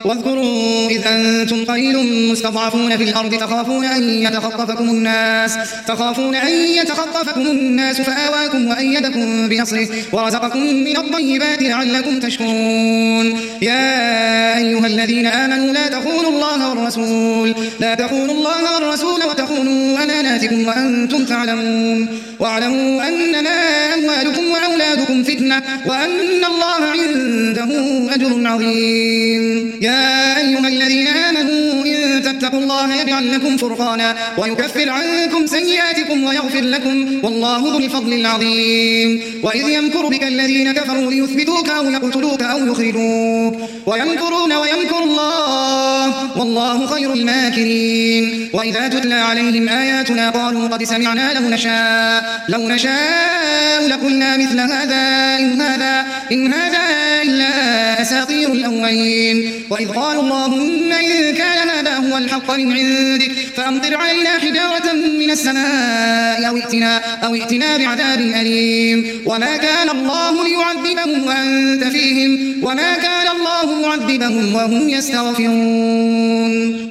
واذكروا إذ أنتم قليل مستضعفون في الأرض تخافون أن يتخطفكم الناس فآواكم وأيدكم بنصره ورزقكم من الطيبات لعلكم تشكرون. يا أيها الذين آمنوا لا تخونوا الله والرسول وتخونوا أماناتكم وأنتم تعلمون. واعلموا أنما أموالكم وأولادكم فتنة وأن الله عنده أجر عظيم. يا أيها الذين آمنوا إن تتقوا الله يجعل لكم فرقانا ويكفر عنكم سيئاتكم ويغفر لكم والله ذو الفضل العظيم. وإذ يمكر بك الذين كفروا ليثبتوك أو يقتلوك أو يخرجوك ويمكرون ويمكر الله والله خير الماكرين. وإذا تتلى عليهم آياتنا قالوا قد سمعنا لو نشاء لقلنا مثل هذا إن هذا إلا أساطير الأولين. وإذ قالوا اللهم إن كان هذا هو الحق من عندك فأمطر علينا حجارة من السماء أو ائتنا بعذاب أليم. وما كان الله ليعذبهم وأنت فيهم وما كان الله معذبهم وهم يستغفرون.